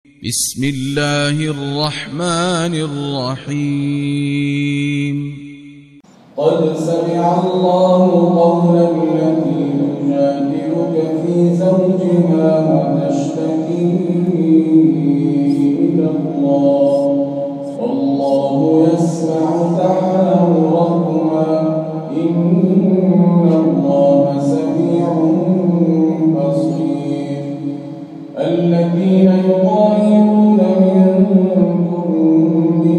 بسم الله الرحمن الرحيم. قد سمع الله قول التي تجادلك في زوجها وتشتكي إلى الله والله يسمع تحاوركما إن الله سميع بصير. الذين يظاهرون منكم من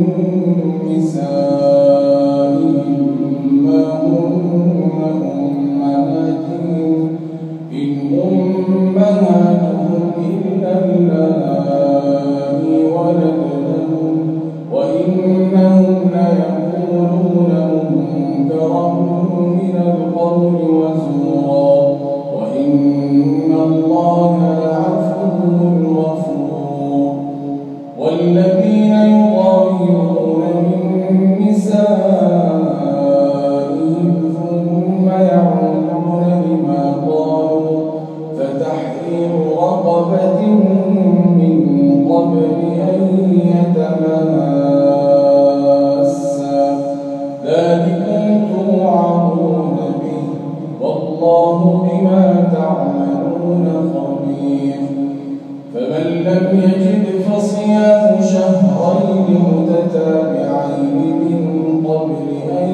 نسائهم ما هن أمهاتهم إن أمهاتهم إلا اللائي ولدنهم وإنهم ليقولون منكرا من القول وزورا وإن الله والذين يظاهرون من نسائهم ثم يعودون لما قالوا فتحرير رقبة من قبل أن يتماسا ذلكم توعظون به والله بما تعملون خبير. فمن لم يجد فصيام شهرين متتابعين من قبل أن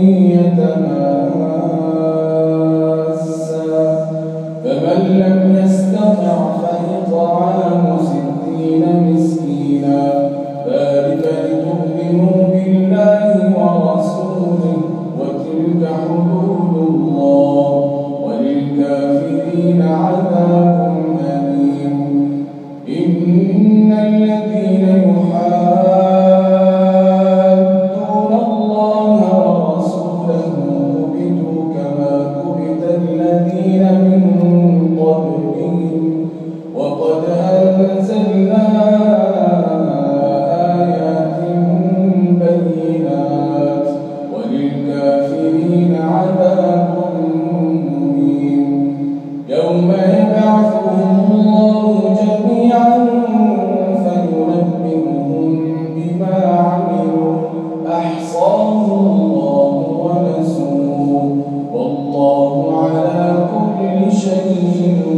يتماسا فمن لم يستطع فإطعام 60 مسكينا ذلك لتؤمنوا بالله ورسوله وتلك حدود الله وللكافرين عذاب أليم. إن الذين يحادون الله ورسوله كبتوا كما كبت الذين من قبلهم وقد أنزلنا آيات بينات وللكافرين عذاب مهين. يوم يبعثهم الله جميعا فينبئهم بما عملوا أحصاه الله ونسوه والله على كل شيء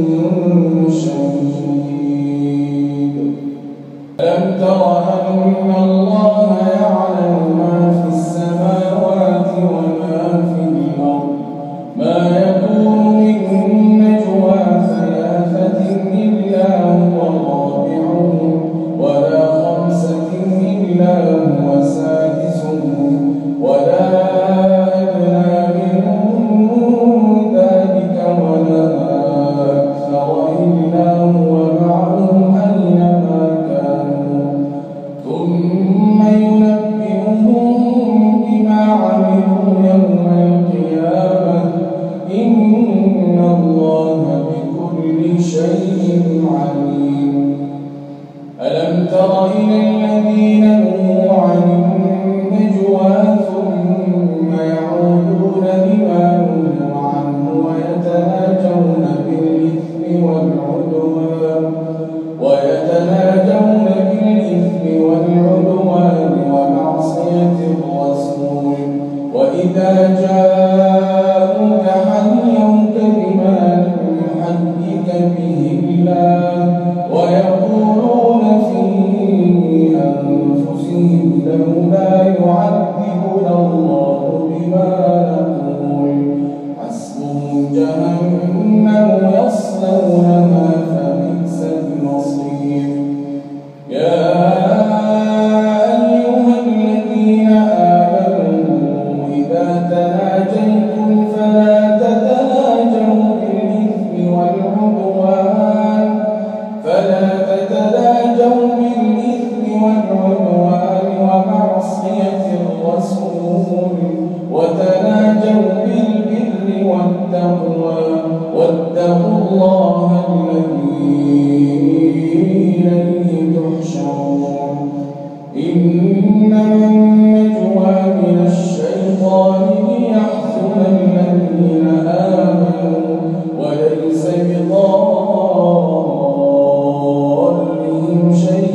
شهيد. ألم تر أن الله يعلم ما في السماوات وما في الأرض ما يكون من نجوى ثلاثة إلا هو رابعهم ولا خمسة إلا هو سادسهم ولا أدنى من ذلك ولا أكثر إلا هو معهم أينما كانوا ثم ينبئهم بما عملوا يوم القيامة إن الله بكل شيء عليم. ألم تر إلى الذين نهوا عن النجوى ثم يعودون لما نهوا عنه ويتناجون بالإثم والعدوان ومعصية الرسول وإذا جاءوك حيوك بما لم يحيك به الله ويقولون في أنفسهم لولا يعذبنا الله بما نقول حسبهم جهنم يصلونها فبئس المصير. يا أيها الذين آمنوا إذا تناجيتم فلا تتناجوا بالإثم والعدوان ومعصية الرسول وتناجوا بالبر والتقوى واتقوا الله الذي إليه تحشرون. إنما النجوى من الشيطان ليحزن الذين آمنوا وليس بضارهم شيئا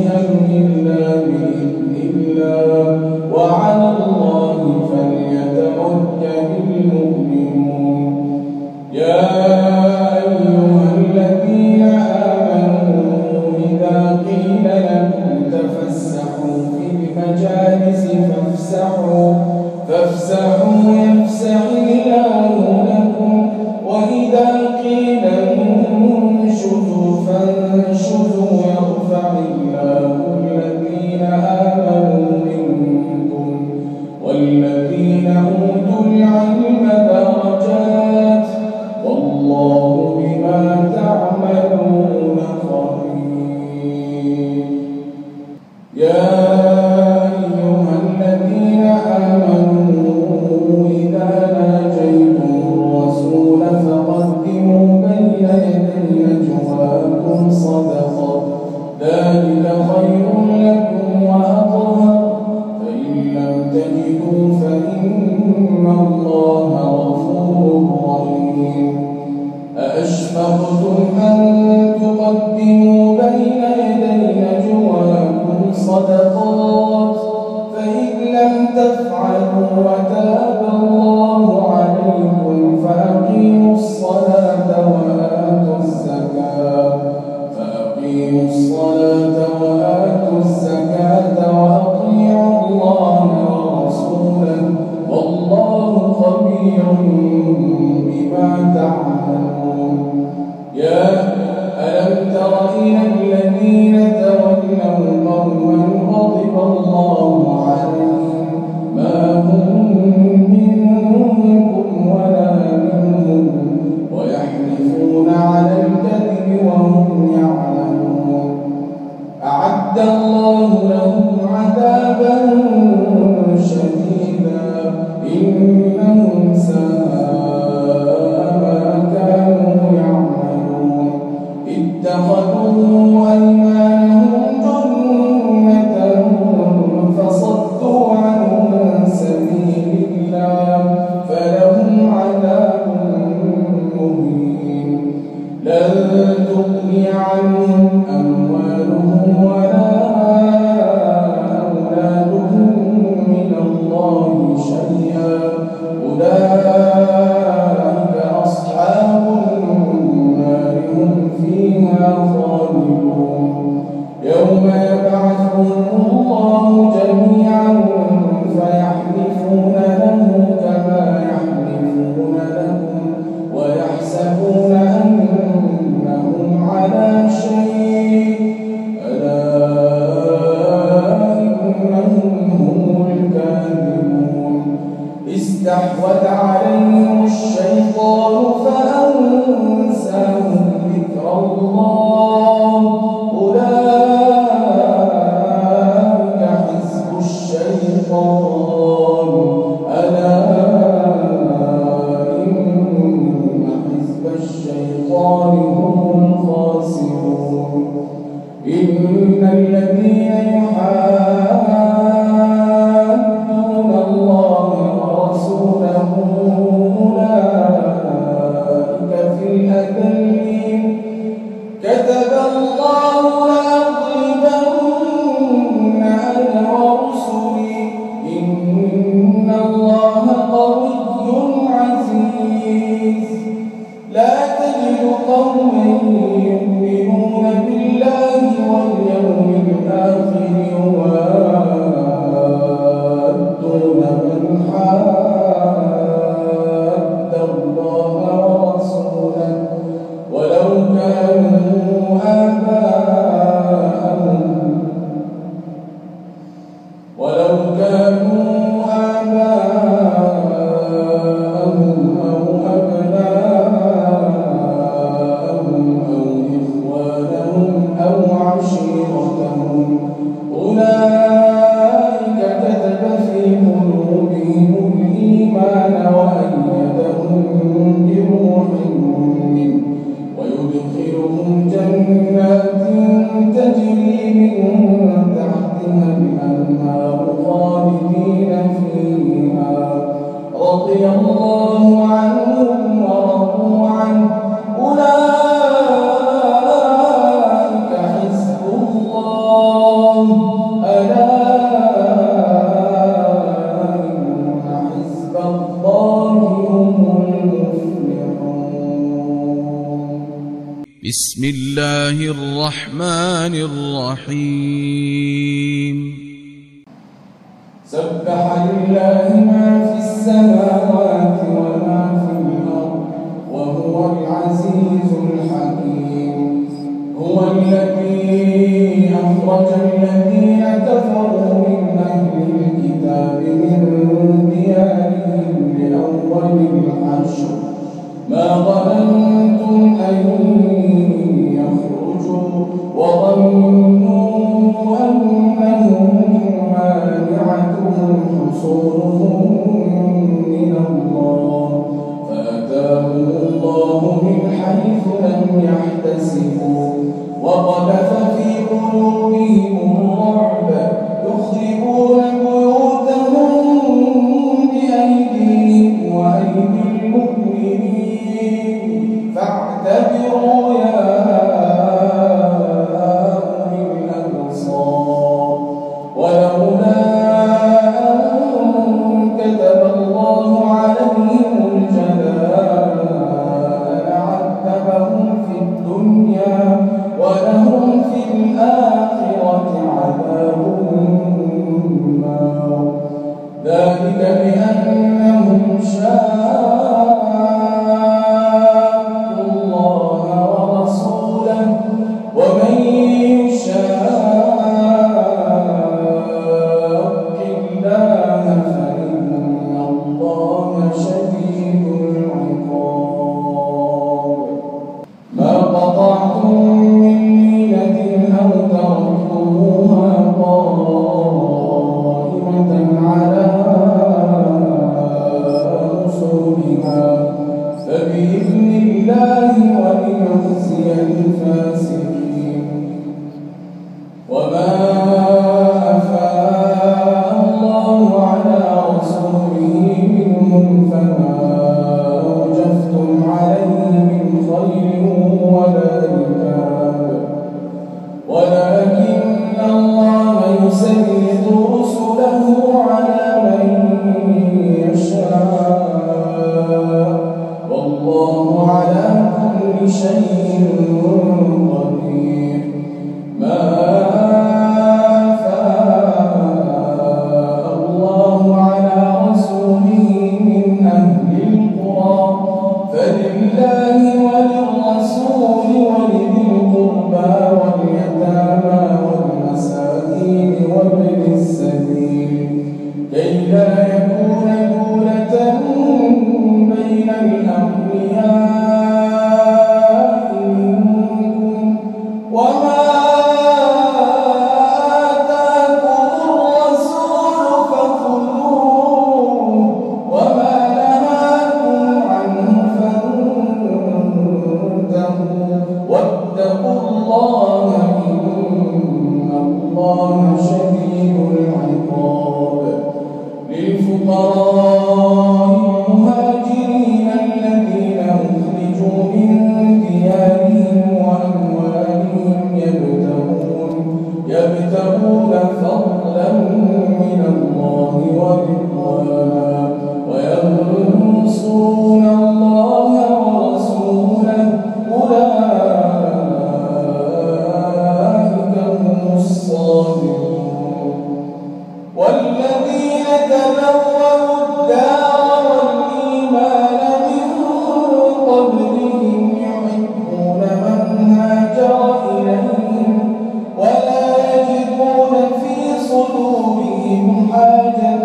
بسم الله الرحمن الرحيم سبح لله ما في السماوات وما في الأرض وهو العزيز الحكيم هو الذي أخرج الذين كفروا من أهل الكتاب من ديارهم لأول الحشر ما ظننتم أن يخرجوا وظنوا أنهم الرعب يخربون بيوتهم بأيديهم وأيدي المؤمنين فاعتبروا يا أولي الأبصار ولولا أن كتب الله عليهم الجلاء لعذبهم في الدنيا ولهم في الآخرة عذاب النار ذلك بأنهم شاقوا الله ورسوله ومن يشاق الله فإن الله شديد العقاب ما قطعتم من لينة أو تركتموها قائمة على أصولها فبإذن الله وليخزي الفاسقين وما أفاء الله على رسوله منهم فما أوجفتم عليه من خير ولا ركاب ولكن الله يسلط رسله على من يشاء والله على كل شيء قدير ما أفاء الله على رسوله من أهل القرى فلله وللرسول ولذي القربى واليتامى والمساكين وابن السبيل كي لا يكون دولة بين الأغنياء منكم وما آتاكم الرسول فخذوه وما نهاكم عنه فانتهوا واتقوا الله إن الله شديد العقاب للفقراء المهاجرين الذين أخرجوا من ديارهم وأموالهم يبتغون فضلا من الله ورضوانا وينصرون الله ورسوله أولئك هم الصادقون والذين تبوأوا الدار والإيمان من قبلهم يحبون من هاجر إليهم ولا يجدون في صدورهم حاجة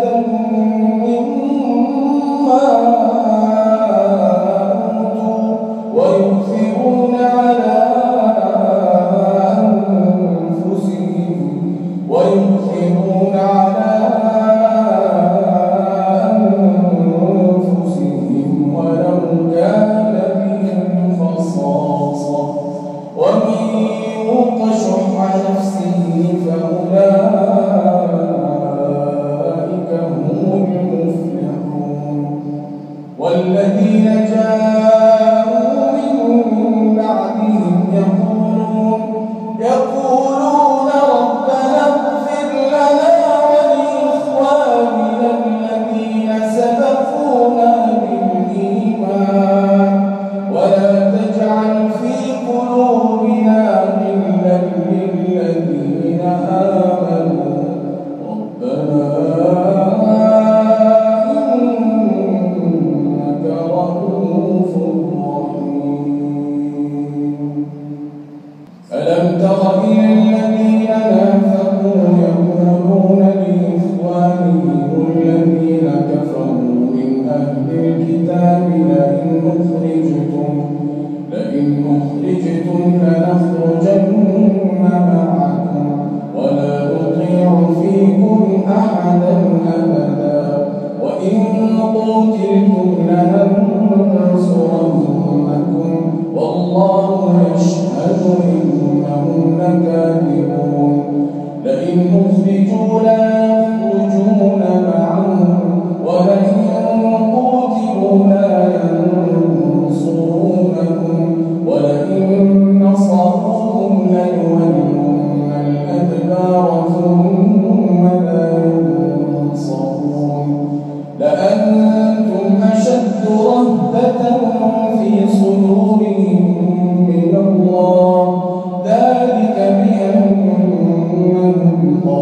مما أوتوا ويؤثرون على أنفسهم ولو كان بهم خصاصة ومن يوق شح نفسه فأولئك هم المفلحون والذين جاءوا من بعدهم يقولون ربنا اغفر لنا ولإخواننا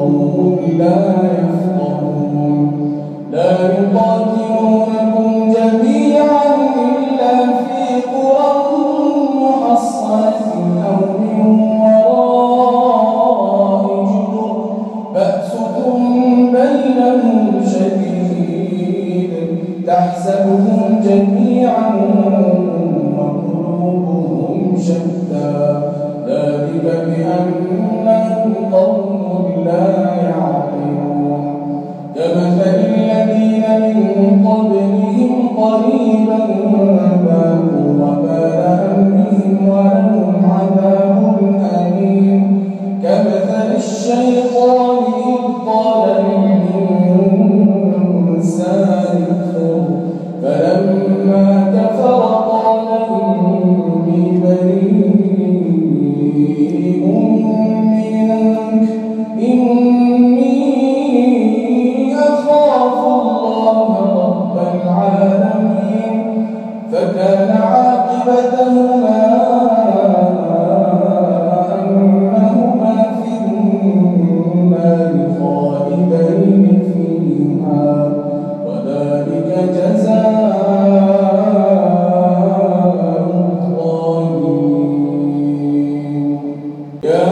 قوم لا يفقهون لا يقاتلونكم جميعا إلا في قرى محصنة أو من وراء جدر بأسهم بينهم شديد تحسبهم جميعا وقلوبهم شتى ذلك بأنهم قوم لا يعقلون كمثل الذين من قبلهم قريبا ذاقوا وبال أمرهم ولهم عذاب أليم كمثل الشيطان إذ قال للإنسان اكفر فلما كفر قال إني بريء منك إني أخاف الله رب العالمين فكان عاقبتهما أنهما في النار خالدين فيها وذلك جزاء الظالمين يا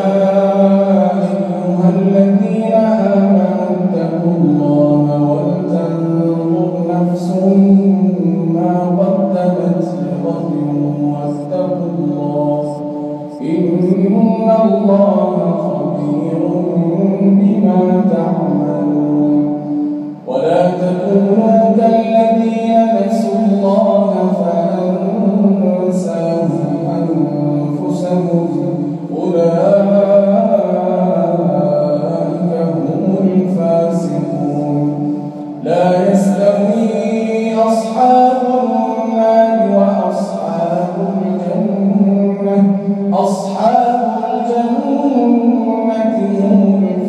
أيها الذين آمنوا اتقوا الله ولتنظر نفس ما قدمت لغد واتقوا الله إن الله خبير بما تعملون ولا تكونوا كالذين نسوا الله فأنساهم أنفسهم أولئك هم الفاسقون لا يستوي أصحاب النار وأصحاب الجنة أصحاب الجنة هم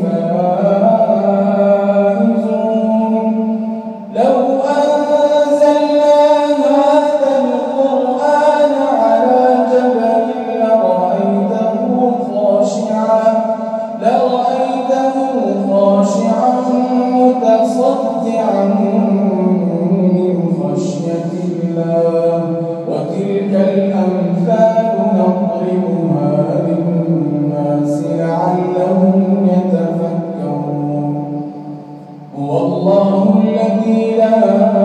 الفائزون لو أنزلنا هذا القرآن على جبل لرأيته خاشعا متصدعا من خشية الله وتلك الأمثال نضربها للناس لعلهم يتفكرون هو الله الذي لا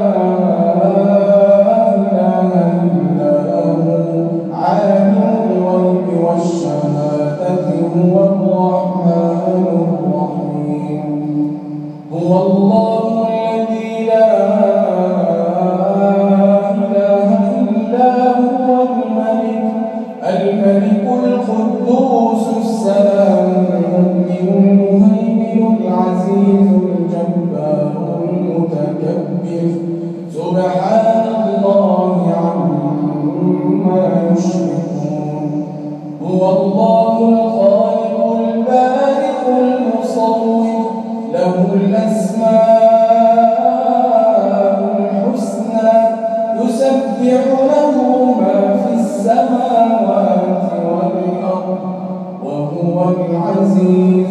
إله إلا هو عالم الغيب والشهادة هو الرحمن الرحيم هو الله الذي لا إله إلا هو الملك القدوس السلام المؤمن المهيمن العزيز الجبار المتكبر سبحان الله عما يشركون هو الله الخالق البارئ المصور له الأسماء الحسنى يسبح له ما في السماوات والأرض وهو العزيز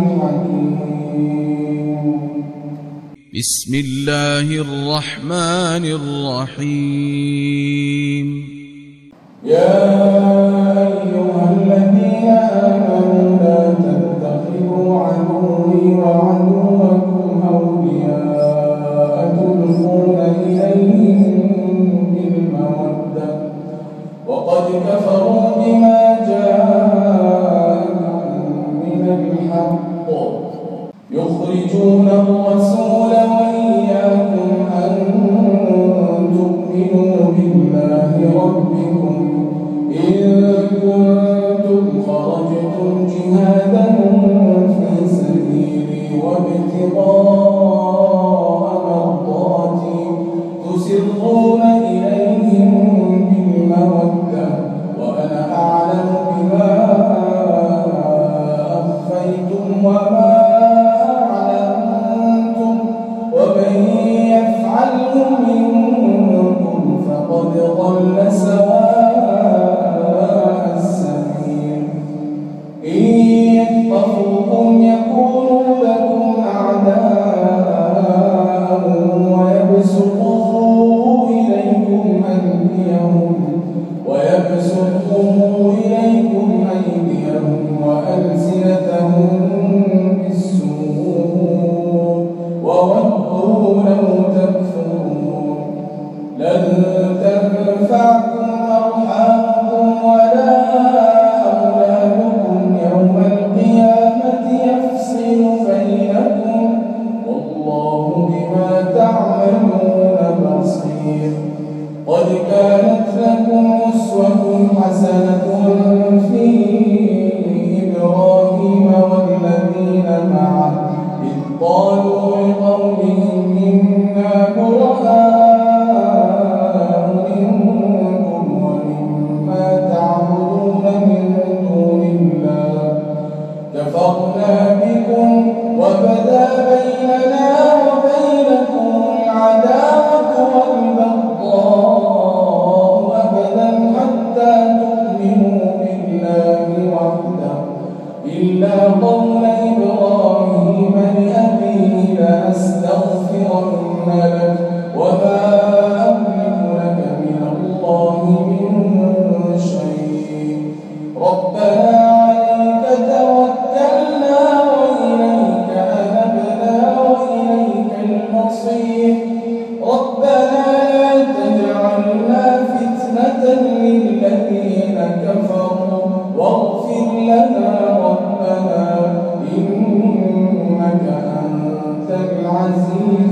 الحكيم بسم الله الرحمن الرحيم يا أيها الذين آمنوا لا تتخذوا عدوي وعدوكم أولياء تلقون إليهم بالمودة وقد كفروا بما جاءكم من الحق يخرجون الرسول وإياكم أن تؤمنوا بالله ربكم إن كنتم خرجتم جهادا في سبيلي وابتغاء مرضاتي تسرون إليهم بالمودة وأنا أعلم بما أخفيتم وما أعلنتم ومن يفعله منكم فقد ضل سواء السبيل إن يثقفوكم يكونوا وبدا بيننا وبينكم العداوة والبغضاء أبدا حتى تؤمنوا بالله وحده إلا قول إبراهيم لأبيه لأستغفرن لك وما أملك لك من الله من شيء ربنا عليك توكلنا وإليك أنبنا وإليك المصير ربنا لا تجعلنا فتنة للذين كفروا واغفر لنا ربنا إنك أنت العزيز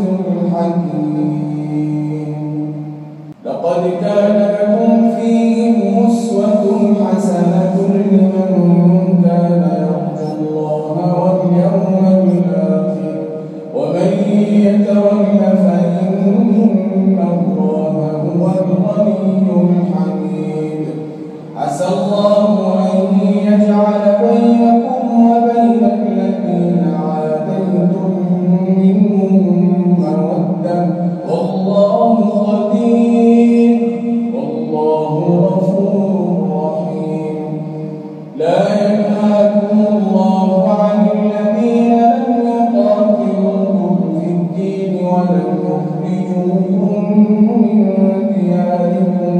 الحكيم لقد كان لكم فيهم أسوة حسنة لمن كان يرجو الله واليوم الآخر ومن يتول فإن الله هو الغني الحميد عسى الله أن يجعل بينكم وبين الذين عاديتم منهم مودة والله خبير والله غفور رحيم لا ينهاكم الله عن الذين لم يقاتلوكم في الدين ولم يخرجوكم من دياركم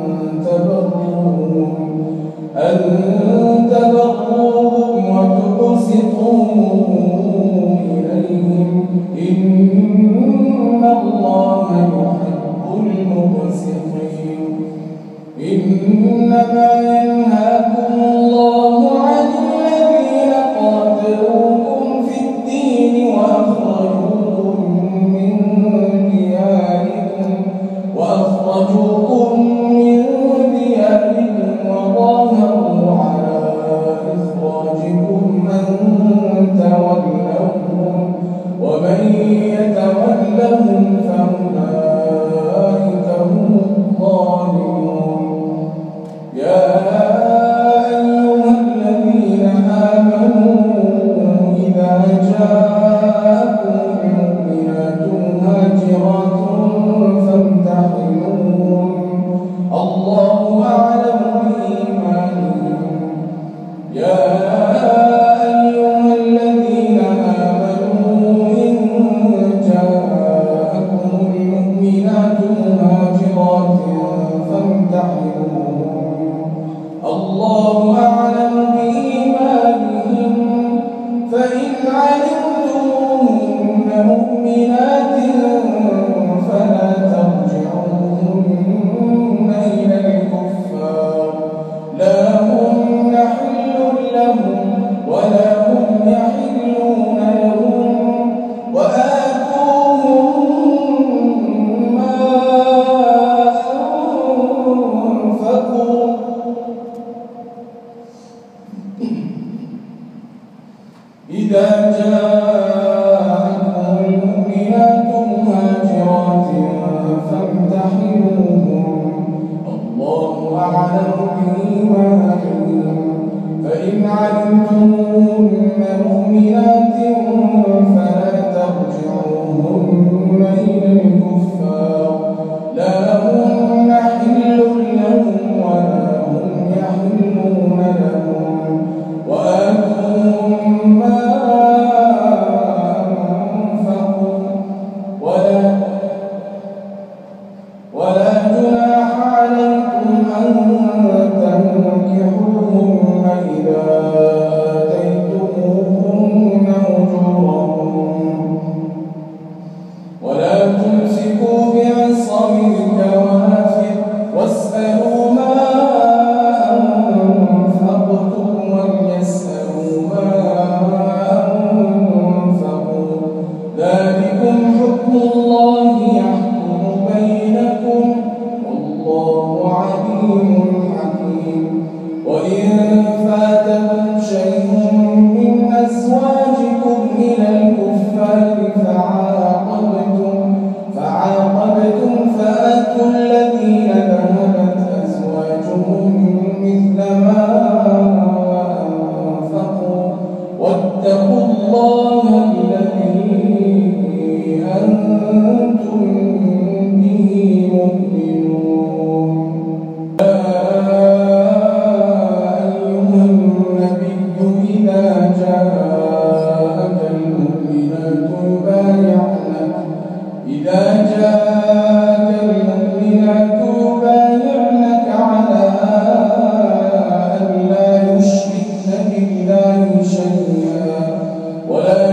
أن تبروهم وتقسطوا إليهم إن الله يحب المقسطين إنما ينهاكم الله عن الذين قاتلوكم في الدين وأخرجوكم من دياركم وظاهروا على إخراجكم أن تولوهم ومن يتولهم فأولئك هم الظالمون يا أيها الذين آمنوا إذا جاءكم المؤمنات مهاجرات فامتحنوهن الله أعلم بإيمانهم يا أيها الذين آمنوا إن جاءكم المؤمنات مهاجرات فامتحنوهن الله أعلم بإيمانهم فإن علمتموهن مؤمنات فلا ترجعوهن إلى الكفار لا هن حل لهم ولا هم يحلون لهم وآتوهم ما أنفقوا إذا جاءكم المؤمنات مهاجرات فامتحنوهن الله أعلم بإيمانهم فإن علمتموهن مؤمنات فلا ترجعوهن إلى الكفار لا هن حل لهم ولا هم يحلون لهم وآتوهم ما أنفقوا ولا جناح عليكم أن تنكحوهن إذا آتيتموهن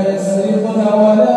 يسرقن ولا